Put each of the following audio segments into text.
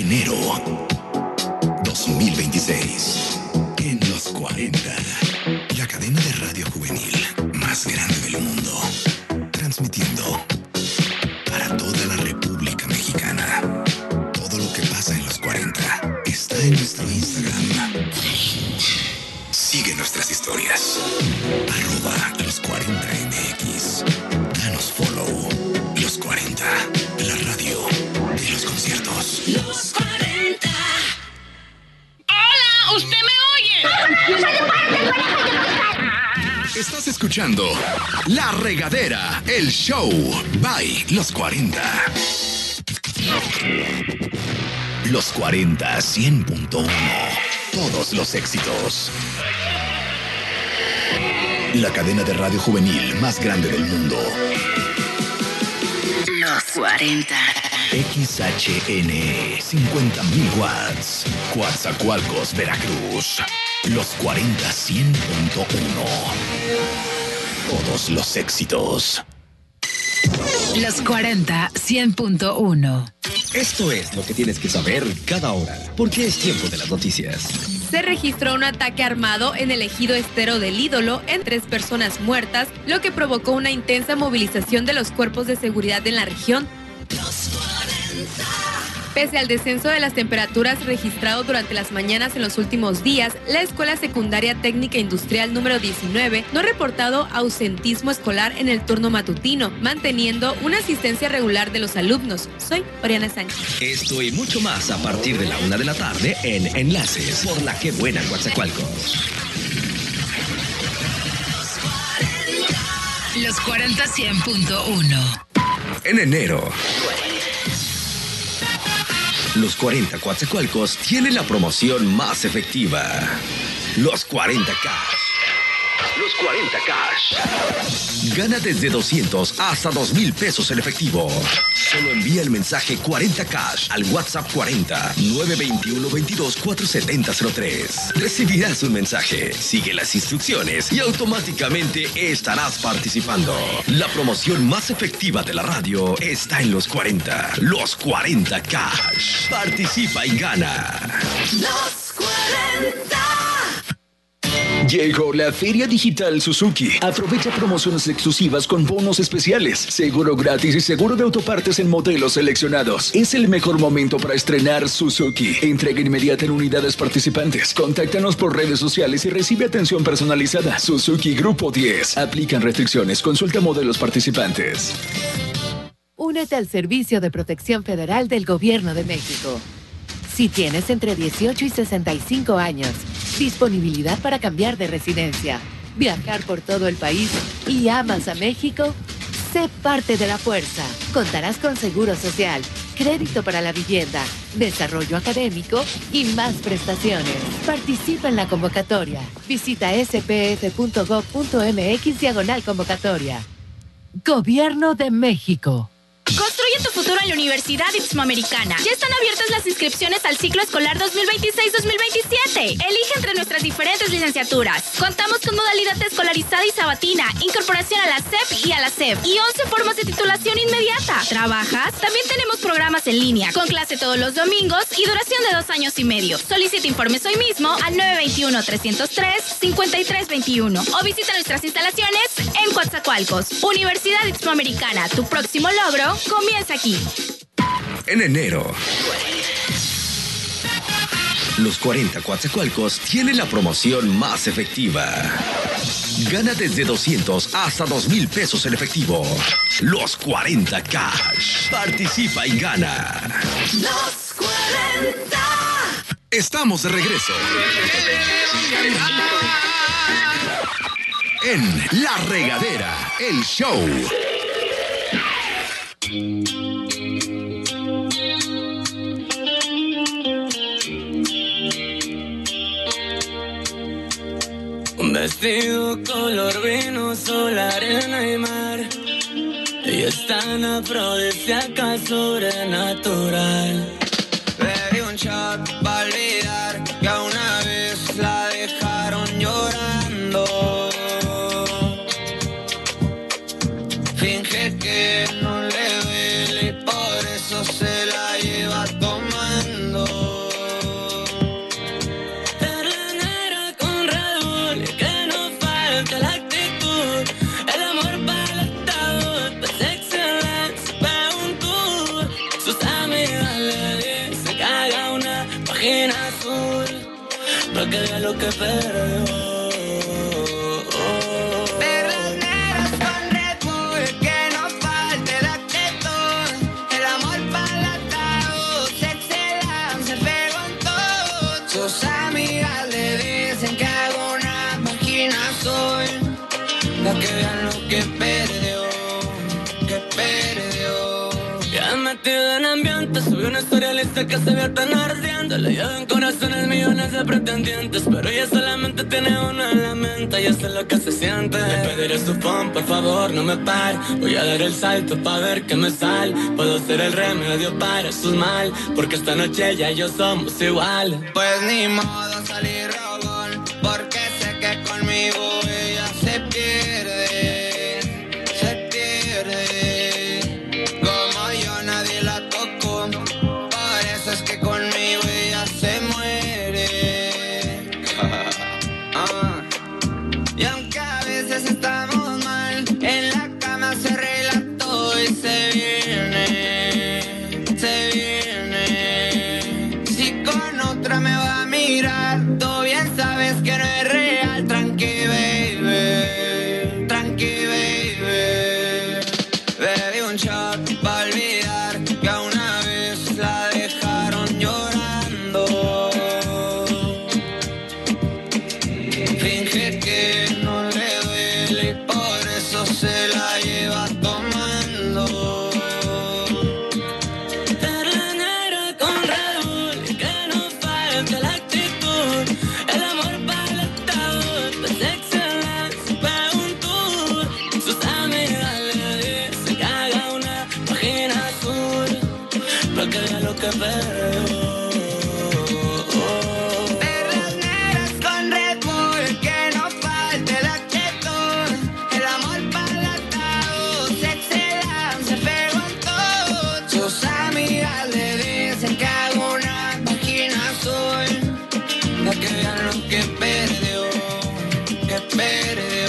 Enero 2026. En los 40. La cadena de radio juvenil más grande del mundo. Transmitiendo para toda la República Mexicana. Todo lo que pasa en los 40 está en nuestro Instagram. Sigue nuestras historias. @los40mx. Danos follow. Los 40. La radio de los conciertos. Los 40. ¡Hola! ¿Usted me oye? Estás escuchando La Regadera, el show by Los 40. Los 40 100.1. Todos los éxitos. La cadena de radio juvenil más grande del mundo. Los 40. XHN 50.000 watts. Coatzacoalcos, Veracruz. Los 40 100.1. Todos los éxitos. Los 40 100.1. Esto es lo que tienes que saber cada hora, porque es tiempo de las noticias. Se registró un ataque armado en el ejido Estero del Ídolo en 3 personas muertas, lo que provocó una intensa movilización de los cuerpos de seguridad en la región. Pese al descenso de las temperaturas registrado durante las mañanas en los últimos días, la Escuela Secundaria Técnica Industrial número 19 no ha reportado ausentismo escolar en el turno matutino, manteniendo una asistencia regular de los alumnos. Soy Oriana Sánchez. Esto y mucho más a partir de la 1 de la tarde en Enlaces por la Que Buena Coatzacoalcos. Los 40 100.1. En enero, los 40 Coatzacoalcos tienen la promoción más efectiva. Los 40 Cash. Los 40 Cash. Gana desde 200 hasta 2,000 pesos en efectivo. Solo envía el mensaje 40 Cash al WhatsApp 40 921 22 47003. Recibirás un mensaje, sigue las instrucciones y automáticamente estarás participando. La promoción más efectiva de la radio está en los 40. Los 40 Cash. Participa y gana. Los 40. Llegó la Feria Digital Suzuki. Aprovecha promociones exclusivas con bonos especiales, seguro gratis y seguro de autopartes en modelos seleccionados. Es el mejor momento para estrenar Suzuki. Entrega inmediata en unidades participantes. Contáctanos por redes sociales y recibe atención personalizada. Suzuki Grupo 10. Aplican restricciones. Consulta modelos participantes. Únete al Servicio de Protección Federal del Gobierno de México. Si tienes entre 18 y 65 años, disponibilidad para cambiar de residencia, viajar por todo el país y amas a México, sé parte de la fuerza. Contarás con seguro social, crédito para la vivienda, desarrollo académico y más prestaciones. Participa en la convocatoria. Visita spf.gov.mx/convocatoria. Gobierno de México. Construye tu futuro en la Universidad Ibero-Americana. Ya están abiertas las inscripciones al ciclo escolar 2026-2027. Elige entre nuestras diferentes licenciaturas. Contamos con modalidad escolarizada y sabatina, incorporación a la SEP y a la SEP y 11 formas de titulación inmediata. ¿Trabajas? También tenemos programas en línea, con clase todos los domingos y duración de 2 años y medio. Solicita informes hoy mismo al 921-303-5321 o visita nuestras instalaciones en Coatzacoalcos. Universidad Ibero-Americana, tu próximo logro comienza aquí. En enero, los 40 Coatzacoalcos tienen la promoción más efectiva. Gana desde 200 hasta 2,000 pesos en efectivo. Los 40 Cash. Participa y gana. Los 40. Estamos de regreso. En La Regadera, el show. Un vestido color vino, sol, arena y mar. Ella es tan afrodisíaca, sobrenatural. Bebí un shot para olvidar que a una vez la dejaron llorando. Finge que no le duele y por eso se la lleva tomando. página azul, para que vea lo que perdió. Pa' que vean lo que perdió, que perdió. Ya metido en ambiente, subió una historia lista que se vio tan ardiente. Le llevan corazones millones de pretendientes, pero ella solamente tiene uno en la mente. Ya sé lo que se siente. Le pediré su phone, por favor, no me pare. Voy a dar el salto pa' ver qué me sale. Puedo ser el remedio para sus mal, porque esta noche ella y yo somos igual. Pues ni modo salir rogón, porque sé que conmigo ella se pierde. Como yo nadie la tocó, por eso es que conmigo ella se muere. Y aunque a veces estamos mal, en la cama se arregla todo y se viene, se viene. Si con otra me va a mirar, tú bien sabes que no es real. Tranqui baby, tranqui baby. Bebí un shot pa' olvidar que a una vez la dejaron llorando. Finge que no le duele y por eso se la lleva tomando. Terrenera con Red Bull, que no falte la actitud. El amor para el ataúd, la excelencia para un tour. Sus amigas le dicen que haga una página azul, para que vea lo que perdió. Perlas negras con Red Bull, que no falte la actitud. El amor para el ataúd, sexy lamb, se pegó en todo. Sus amigas le dicen que haga una página azul, para que vean lo que perdió, que perdió.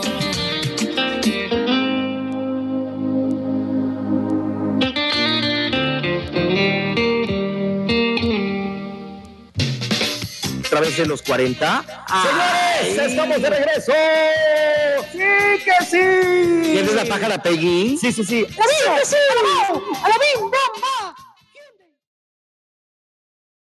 Otra vez en los 40. Señores, estamos de regreso. ¡Sí que sí! ¿Tienes la pájara, Peggy? Sí. ¡A la bim, bam, bam!